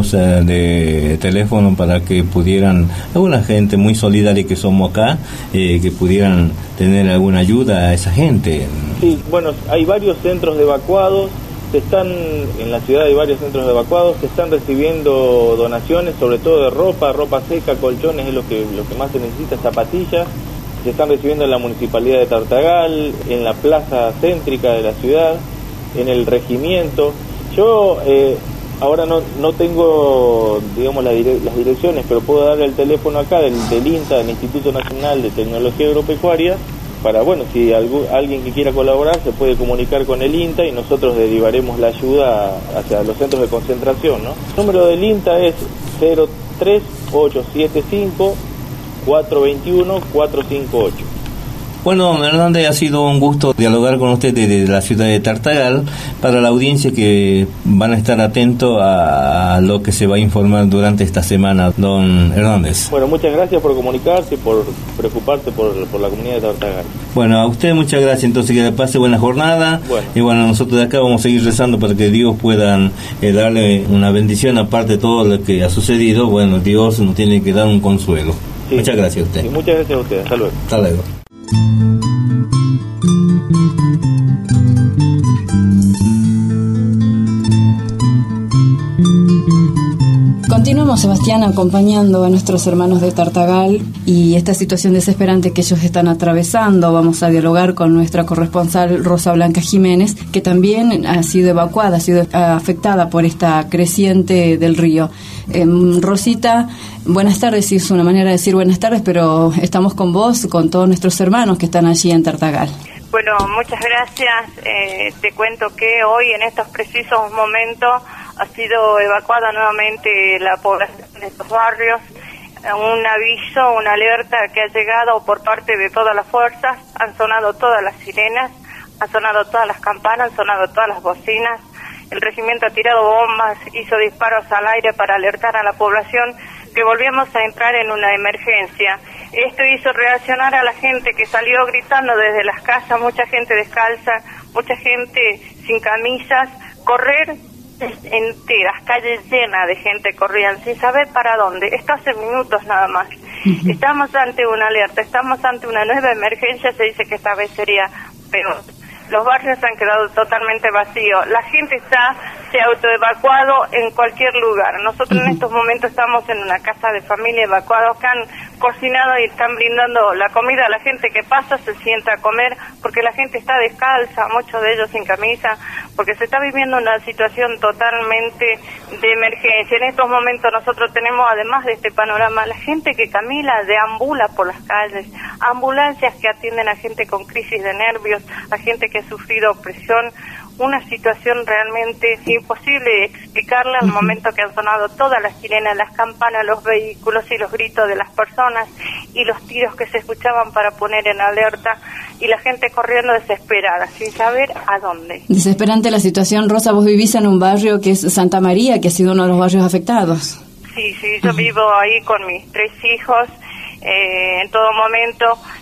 de teléfono para que pudieran, alguna gente muy solidaria que somos acá, que pudieran tener alguna ayuda a esa gente? Sí, bueno, hay varios centros de evacuados, en la ciudad hay varios centros de evacuados, se están recibiendo donaciones, sobre todo de ropa seca, colchones, es lo que más se necesita, zapatillas. Se están recibiendo en la municipalidad de Tartagal, en la plaza céntrica de la ciudad, en el regimiento. Yo ahora no tengo, digamos, las direcciones, pero puedo darle el teléfono acá del INTA, del Instituto Nacional de Tecnología Agropecuaria, para, si alguien que quiera colaborar se puede comunicar con el INTA y nosotros derivaremos la ayuda hacia los centros de concentración, ¿no? El número del INTA es 03875 421 458. Bueno, don Hernández, ha sido un gusto dialogar con usted desde la ciudad de Tartagal, para la audiencia que van a estar atentos a lo que se va a informar durante esta semana, don Hernández. Bueno, muchas gracias por comunicarse y por preocuparse por la comunidad de Tartagal. Bueno, a usted muchas gracias, entonces que le pase buena jornada. Y nosotros de acá vamos a seguir rezando para que Dios pueda darle una bendición, aparte de todo lo que ha sucedido. Dios nos tiene que dar un consuelo. Sí. Muchas gracias a usted. Sí, muchas gracias a usted. Hasta luego. Hasta luego. Continuamos, Sebastián, acompañando a nuestros hermanos de Tartagal y esta situación desesperante que ellos están atravesando. Vamos a dialogar con nuestra corresponsal Rosa Blanca Jiménez, que también ha sido evacuada, ha sido afectada por esta creciente del río. Rosita, buenas tardes, es una manera de decir buenas tardes, pero estamos con vos, con todos nuestros hermanos que están allí en Tartagal. Bueno, muchas gracias. Te cuento que hoy, en estos precisos momentos, ha sido evacuada nuevamente la población de estos barrios. Un aviso, una alerta que ha llegado por parte de todas las fuerzas. Han sonado todas las sirenas, han sonado todas las campanas, han sonado todas las bocinas. El regimiento ha tirado bombas, hizo disparos al aire para alertar a la población que volvíamos a entrar en una emergencia. Esto hizo reaccionar a la gente que salió gritando desde las casas, mucha gente descalza, mucha gente sin camisas, correr enteras, calles llenas de gente corrían sin saber para dónde. Esto hace minutos nada más. Estamos ante una alerta, estamos ante una nueva emergencia, se dice que esta vez sería peor. Los barrios han quedado totalmente vacíos. La gente se autoevacuado en cualquier lugar. Nosotros en estos momentos estamos en una casa de familia evacuados que han cocinado y están brindando la comida a la gente que pasa, se sienta a comer, porque la gente está descalza, muchos de ellos sin camisa, porque se está viviendo una situación totalmente de emergencia. En estos momentos nosotros tenemos, además de este panorama, la gente que camina, deambula por las calles, ambulancias que atienden a gente con crisis de nervios, a gente que ha sufrido opresión, una situación realmente imposible de explicarla al momento que han sonado todas las sirenas, las campanas, los vehículos y los gritos de las personas y los tiros que se escuchaban para poner en alerta y la gente corriendo desesperada, sin saber a dónde. Desesperante la situación. Rosa, vos vivís en un barrio que es Santa María, que ha sido uno de los barrios afectados. Sí, yo vivo ahí con mis 3 hijos. En todo momento,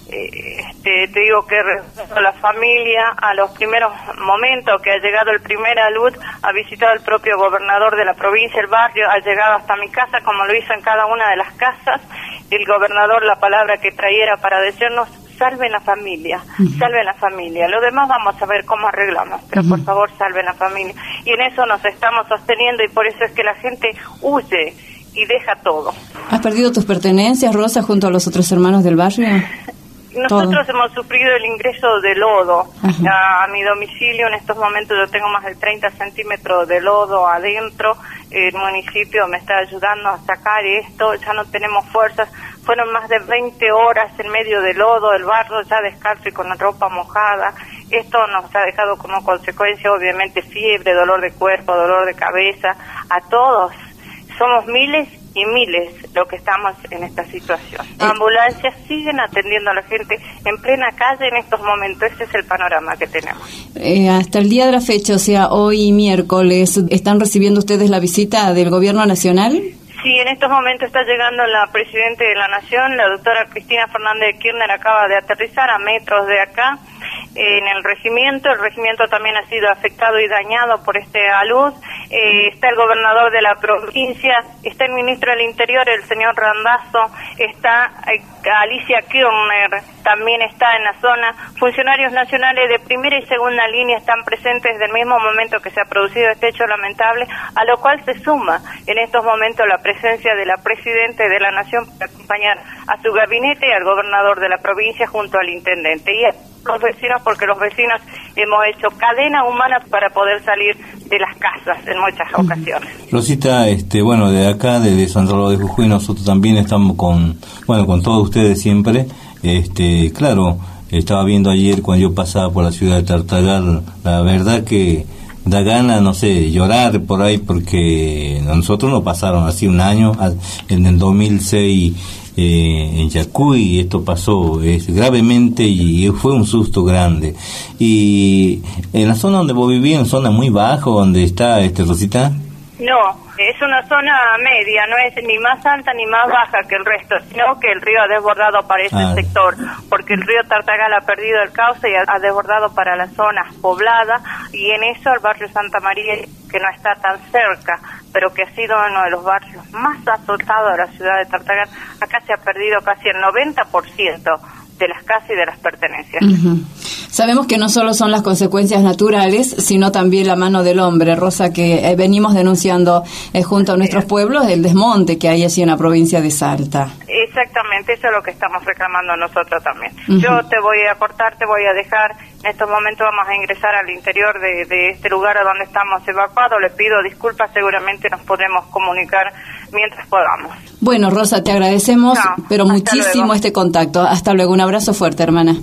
te digo que la familia, a los primeros momentos que ha llegado el primer alud, ha visitado el propio gobernador de la provincia, el barrio, ha llegado hasta mi casa, como lo hizo en cada una de las casas. El gobernador, la palabra que traía era para decirnos: salven la familia, salven la familia. Lo demás vamos a ver cómo arreglamos, pero por favor salven la familia. Y en eso nos estamos sosteniendo, y por eso es que la gente huye y deja todo. ¿Has perdido tus pertenencias, Rosa, junto a los otros hermanos del barrio? Nosotros hemos sufrido el ingreso de lodo a mi domicilio. En estos momentos yo tengo más de 30 centímetros de lodo adentro. El municipio me está ayudando a sacar esto. Ya no tenemos fuerzas. Fueron más de 20 horas en medio de lodo, el barro ya descalzo y con la ropa mojada. Esto nos ha dejado como consecuencia, obviamente, fiebre, dolor de cuerpo, dolor de cabeza. A todos. Somos miles y miles los que estamos en esta situación. Ambulancias siguen atendiendo a la gente en plena calle en estos momentos. Ese es el panorama que tenemos. Hasta el día de la fecha, o sea, hoy miércoles, ¿están recibiendo ustedes la visita del Gobierno Nacional? Sí, en estos momentos está llegando la Presidenta de la Nación, la doctora Cristina Fernández de Kirchner, acaba de aterrizar a metros de acá en el regimiento. El regimiento también ha sido afectado y dañado por este alud. Está el gobernador de la provincia, está el ministro del Interior, el señor Randazzo, está Alicia Kirchner, también está en la zona. Funcionarios nacionales de primera y segunda línea están presentes desde el mismo momento que se ha producido este hecho lamentable, a lo cual se suma en estos momentos la presencia de la Presidenta de la Nación para acompañar a su gabinete y al gobernador de la provincia junto al intendente. Y a los vecinos, porque los vecinos hemos hecho cadena humana para poder salir de las casas en muchas ocasiones. Rosita, bueno, de acá, de San Salvador de Jujuy, nosotros también estamos con todos ustedes siempre. Claro, estaba viendo ayer cuando yo pasaba por la ciudad de Tartagal, la verdad que da gana, no sé, llorar por ahí, porque a nosotros nos pasaron así un año, en el 2006 en Yacuy, y esto pasó gravemente y fue un susto grande. Y en la zona donde vos vivís, en zona muy baja, donde está Rosita. No, es una zona media, no es ni más alta ni más baja que el resto, sino que el río ha desbordado para ese sector, porque el río Tartagal ha perdido el cauce y ha desbordado para las zonas pobladas, y en eso el barrio Santa María, que no está tan cerca, pero que ha sido uno de los barrios más azotados de la ciudad de Tartagal. Acá se ha perdido casi el 90% de las casas y de las pertenencias. Sabemos que no solo son las consecuencias naturales, sino también la mano del hombre, Rosa, que venimos denunciando junto a nuestros pueblos el desmonte que hay así en la provincia de Salta. Exactamente, eso es lo que estamos reclamando nosotros también. Yo te voy a cortar, te voy a dejar. En estos momentos vamos a ingresar al interior de este lugar a donde estamos evacuados. Les pido disculpas, seguramente nos podemos comunicar mientras podamos. Bueno, Rosa, te agradecemos, pero muchísimo este contacto. Hasta luego, un abrazo fuerte, hermana.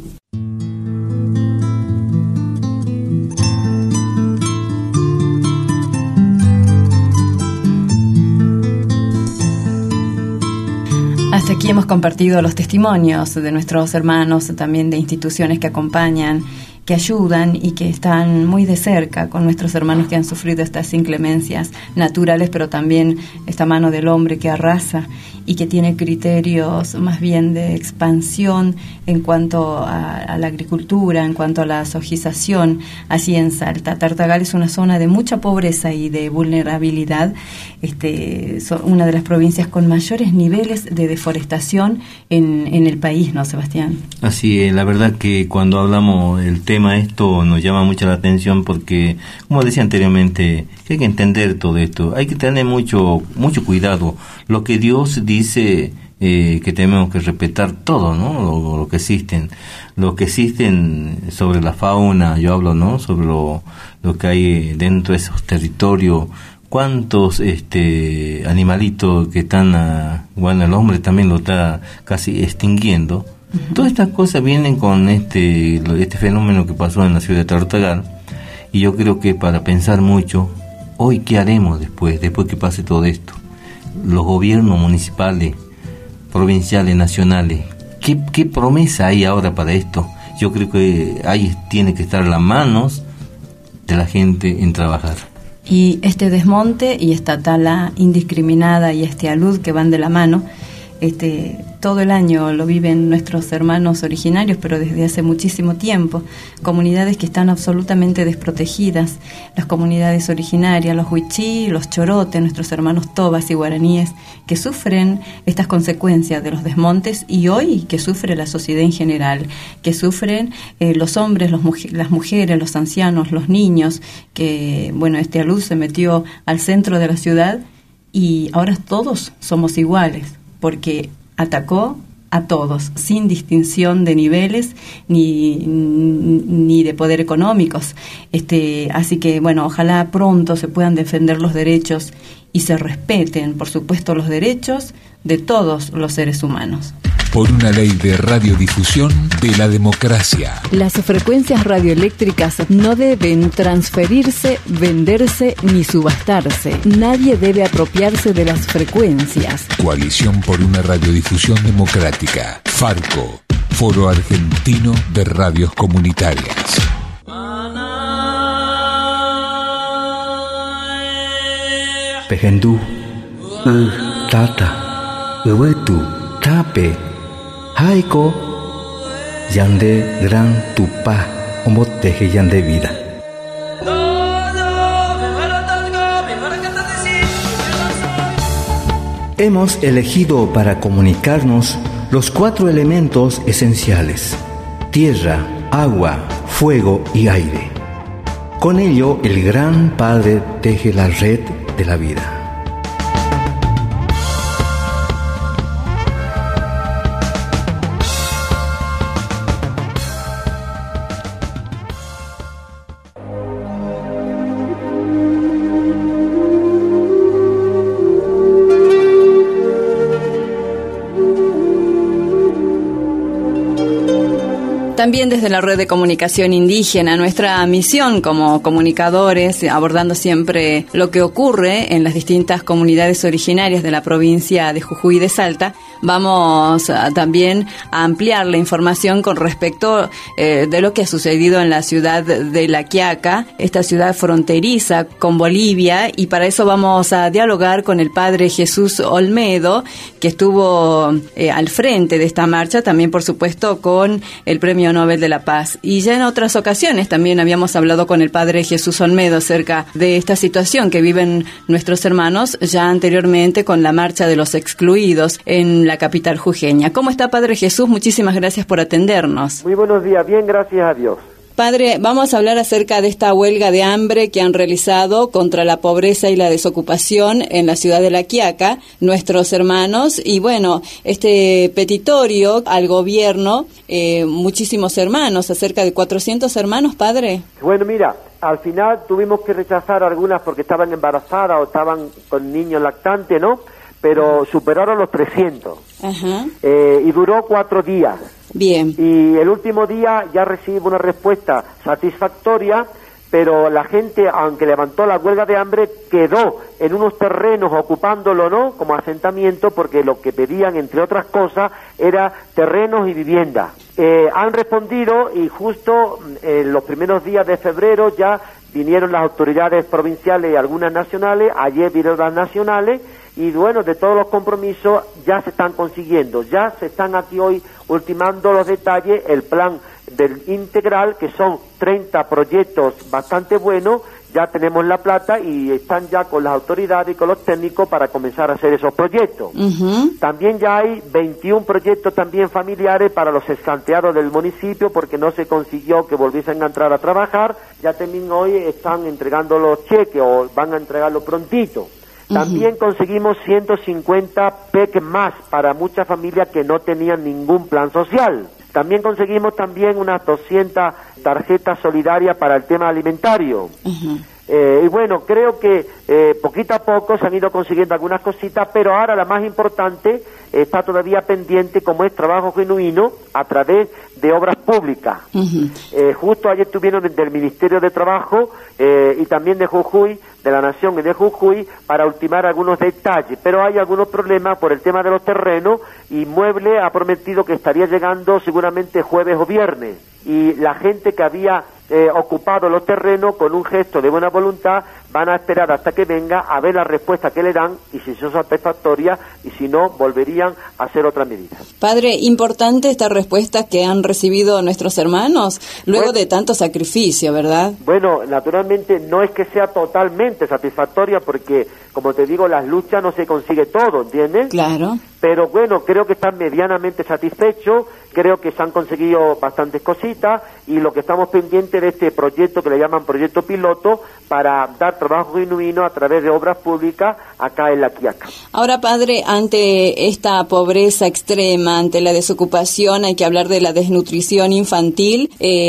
Hasta aquí hemos compartido los testimonios de nuestros hermanos, también de instituciones que acompañan, que ayudan y que están muy de cerca con nuestros hermanos que han sufrido estas inclemencias naturales, pero también esta mano del hombre que arrasa y que tiene criterios más bien de expansión en cuanto a la agricultura, en cuanto a la sojización, así en Salta. Tartagal es una zona de mucha pobreza y de vulnerabilidad, una de las provincias con mayores niveles de deforestación en el país, ¿no, Sebastián? Así es, la verdad que cuando hablamos del tema esto nos llama mucho la atención, porque, como decía anteriormente, hay que entender todo esto, hay que tener mucho cuidado. Lo que Dios dice que tenemos que respetar todo, ¿no? Lo que existen sobre la fauna, yo hablo, ¿no? Sobre lo que hay dentro de esos territorios. Cuántos animalitos que están, el hombre también lo está casi extinguiendo. Todas estas cosas vienen con este fenómeno que pasó en la ciudad de Tartagal, Y yo creo que para pensar mucho, hoy qué haremos después que pase todo esto. Los gobiernos municipales, provinciales, nacionales, ¿qué promesa hay ahora para esto? Yo creo que ahí tiene que estar las manos de la gente en trabajar. Y este desmonte y esta tala indiscriminada y este alud que van de la mano, todo el año lo viven nuestros hermanos originarios, pero desde hace muchísimo tiempo. Comunidades que están absolutamente desprotegidas, las comunidades originarias, los huichí, los chorotes, nuestros hermanos tobas y guaraníes, que sufren estas consecuencias de los desmontes, y hoy que sufre la sociedad en general, que sufren los hombres, las mujeres, los ancianos, los niños, que este alud se metió al centro de la ciudad y ahora todos somos iguales, porque atacó a todos, sin distinción de niveles ni de poder económicos. Así que, ojalá pronto se puedan defender los derechos y se respeten, por supuesto, los derechos de todos los seres humanos. Por una ley de radiodifusión de la democracia. Las frecuencias radioeléctricas no deben transferirse, venderse ni subastarse. Nadie debe apropiarse de las frecuencias. Coalición por una radiodifusión democrática. Farco, Foro Argentino de Radios Comunitarias. Pejendu, tata, uwetu, tape. Haiko yande gran tupa omoteje yande vida. Hemos elegido para comunicarnos los 4 elementos esenciales: tierra, agua, fuego y aire. Con ello, el Gran Padre teje la red de la vida. También desde la Red de Comunicación Indígena, nuestra misión como comunicadores, abordando siempre lo que ocurre en las distintas comunidades originarias de la provincia de Jujuy de Salta, vamos también a ampliar la información con respecto de lo que ha sucedido en la ciudad de La Quiaca, esta ciudad fronteriza con Bolivia, y para eso vamos a dialogar con el padre Jesús Olmedo, que estuvo al frente de esta marcha, también por supuesto con el Premio Nobel de la Paz. Y ya en otras ocasiones también habíamos hablado con el padre Jesús Olmedo acerca de esta situación que viven nuestros hermanos, ya anteriormente con la marcha de los excluidos en la capital jujeña. ¿Cómo está, padre Jesús? Muchísimas gracias por atendernos. Muy buenos días, bien, gracias a Dios. Padre, vamos a hablar acerca de esta huelga de hambre que han realizado contra la pobreza y la desocupación en la ciudad de La Quiaca, nuestros hermanos, y este petitorio al gobierno, muchísimos hermanos, cerca de 400 hermanos, padre. Bueno, mira, al final tuvimos que rechazar algunas porque estaban embarazadas o estaban con niños lactantes, ¿no? Pero superaron los 300. Ajá. Y duró 4 días. Bien. Y el último día ya recibimos una respuesta satisfactoria, pero la gente, aunque levantó la huelga de hambre, quedó en unos terrenos ocupándolo, ¿no?, como asentamiento, porque lo que pedían, entre otras cosas, era terrenos y vivienda. Han respondido y justo en los primeros días de febrero ya vinieron las autoridades provinciales y algunas nacionales, ayer vinieron las nacionales, y de todos los compromisos ya se están consiguiendo, ya se están aquí hoy ultimando los detalles, el plan del integral, que son 30 proyectos bastante buenos, ya tenemos la plata y están ya con las autoridades y con los técnicos para comenzar a hacer esos proyectos. Uh-huh. También ya hay 21 proyectos también familiares para los escanteados del municipio, porque no se consiguió que volviesen a entrar a trabajar, ya también hoy están entregando los cheques o van a entregarlo prontito. También conseguimos 150 PEC más para muchas familias que no tenían ningún plan social. También conseguimos unas 200 tarjetas solidarias para el tema alimentario. Uh-huh. Creo que poquito a poco se han ido consiguiendo algunas cositas, pero ahora la más importante está todavía pendiente, como es trabajo genuino a través de Obras Públicas. Justo ayer estuvieron del Ministerio de Trabajo y también de Jujuy, de la Nación y de Jujuy, para ultimar algunos detalles, pero hay algunos problemas por el tema de los terrenos, y Mueble ha prometido que estaría llegando seguramente jueves o viernes, y la gente que había ocupado los terrenos, con un gesto de buena voluntad, van a esperar hasta que venga a ver la respuesta que le dan, y si son satisfactorias, y si no, volverían a hacer otra medida. Padre, importante esta respuesta que han recibido nuestros hermanos luego de tanto sacrificio, ¿verdad? Bueno, naturalmente no es que sea totalmente satisfactoria, porque, como te digo, las luchas no se consigue todo, ¿entiendes? Claro. Pero bueno, creo que están medianamente satisfechos, creo que se han conseguido bastantes cositas, y lo que estamos pendientes de este proyecto que le llaman proyecto piloto, para dar trabajo genuino a través de obras públicas acá en La Quiaca. Ahora, padre, ante esta pobreza extrema, ante la desocupación, hay que hablar de la desnutrición infantil.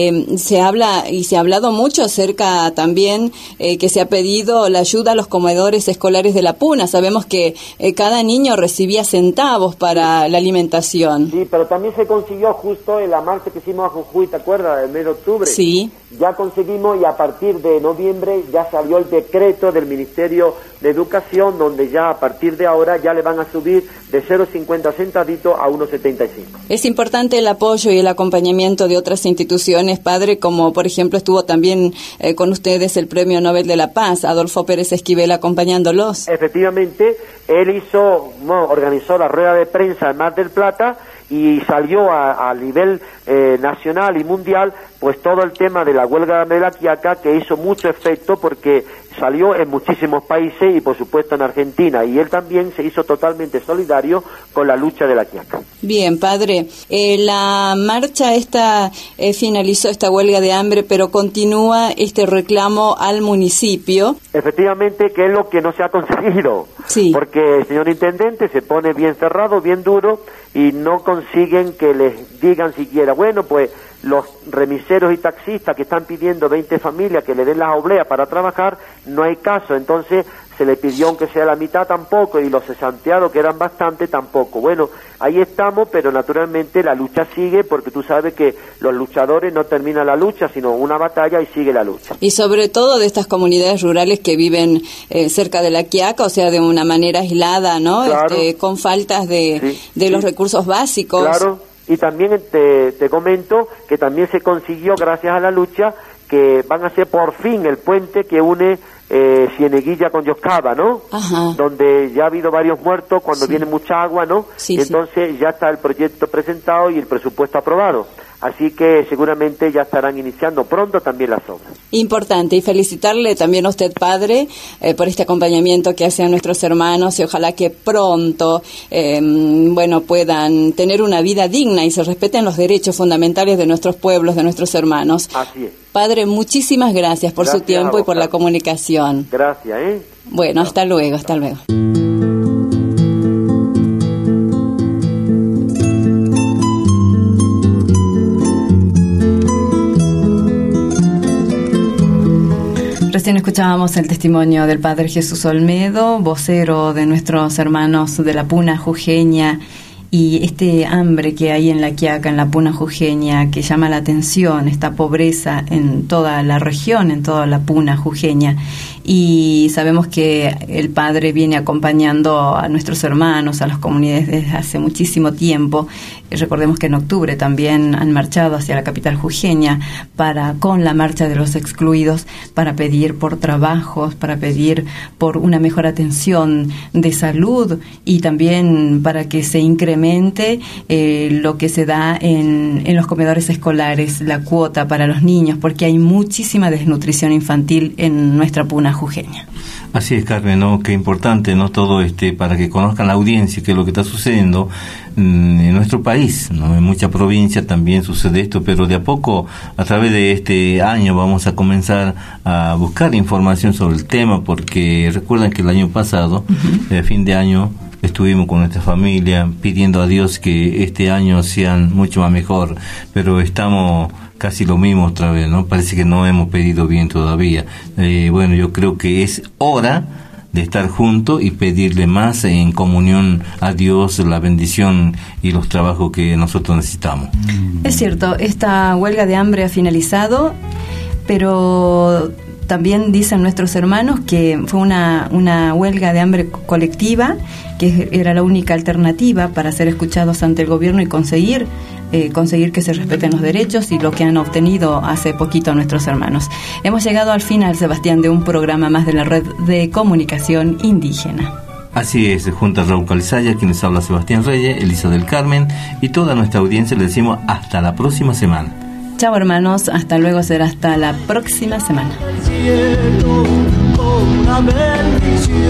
Se habla y se ha hablado mucho acerca también que se ha pedido la ayuda a los comedores escolares de la Puna. Sabemos que cada niño recibía centavos para la alimentación. Sí, pero también se consiguió justo en la marcha que hicimos a Jujuy, ¿te acuerdas? El mes de octubre. Sí. Ya conseguimos, y a partir de noviembre ya salió el decreto del Ministerio de Educación, donde ya a partir de ahora ya le van a subir de 0,50 centavitos a 1,75. Es importante el apoyo y el acompañamiento de otras instituciones, padre, como por ejemplo estuvo también con ustedes el Premio Nobel de la Paz, Adolfo Pérez Esquivel, acompañándolos. Efectivamente, él organizó la rueda de prensa en Mar del Plata, y salió a nivel nacional y mundial, pues todo el tema de la huelga de La Quiaca, que hizo mucho efecto porque salió en muchísimos países y por supuesto en Argentina, y él también se hizo totalmente solidario con la lucha de La Quiaca. Bien, padre, la marcha esta finalizó esta huelga de hambre, pero continúa este reclamo al municipio. Efectivamente, que es lo que no se ha conseguido, sí, porque el señor intendente se pone bien cerrado, bien duro, y no consiguen que les digan siquiera, bueno, pues los remiseros y taxistas que están pidiendo 20 familias que le den las obleas para trabajar, no hay caso. Entonces se le pidió aunque sea la mitad, tampoco, y los cesanteados, que eran bastante, tampoco. Bueno, ahí estamos, pero naturalmente la lucha sigue, porque tú sabes que los luchadores no terminan la lucha, sino una batalla, y sigue la lucha. Y sobre todo de estas comunidades rurales que viven cerca de La Quiaca, o sea, de una manera aislada, ¿no? Claro. Con faltas de los recursos básicos. Claro, y también te comento que también se consiguió, gracias a la lucha, que van a hacer por fin el puente que une Cieneguilla con Yoscaba, ¿no? Ajá. Donde ya ha habido varios muertos cuando viene mucha agua, ¿no? Sí, y entonces ya está el proyecto presentado y el presupuesto aprobado. Así que seguramente ya estarán iniciando pronto también las obras. Importante, y felicitarle también a usted, padre, por este acompañamiento que hace a nuestros hermanos, y ojalá que pronto puedan tener una vida digna y se respeten los derechos fundamentales de nuestros pueblos, de nuestros hermanos. Así es. Padre, muchísimas gracias por su tiempo y por la comunicación. Gracias, Bueno, hasta luego, hasta luego. Recién escuchábamos el testimonio del padre Jesús Olmedo, vocero de nuestros hermanos de la Puna Jujeña, y este hambre que hay en La Quiaca, en la Puna Jujeña, que llama la atención, esta pobreza en toda la región, en toda la Puna Jujeña. Y sabemos que el padre viene acompañando a nuestros hermanos, a las comunidades desde hace muchísimo tiempo. Recordemos que en octubre también han marchado hacia la capital jujeña con la marcha de los excluidos, para pedir por trabajos, para pedir por una mejor atención de salud, y también para que se incremente lo que se da en los comedores escolares, la cuota para los niños, porque hay muchísima desnutrición infantil en nuestra Puna Jujeña. Así es, Carmen, ¿no? Qué importante, ¿no? Todo para que conozcan la audiencia qué es lo que está sucediendo en nuestro país, ¿no? En muchas provincias también sucede esto, pero de a poco, a través de este año, vamos a comenzar a buscar información sobre el tema, porque recuerdan que el año pasado, fin de año, estuvimos con nuestra familia pidiendo a Dios que este año sean mucho más mejor, pero estamos casi lo mismo otra vez, ¿no? Parece que no hemos pedido bien todavía. Yo creo que es hora de estar juntos y pedirle más en comunión a Dios la bendición y los trabajos que nosotros necesitamos. Es cierto, esta huelga de hambre ha finalizado, pero también dicen nuestros hermanos que fue una huelga de hambre colectiva, que era la única alternativa para ser escuchados ante el gobierno y conseguir que se respeten los derechos, y lo que han obtenido hace poquito nuestros hermanos. Hemos llegado al final, Sebastián, de un programa más de la Red de Comunicación Indígena. Así es, junto a Raúl Calizaya, quienes habla Sebastián Reyes, Elisa del Carmen y toda nuestra audiencia, le decimos hasta la próxima semana. Chao, hermanos, hasta luego, será hasta la próxima semana. Una bendición.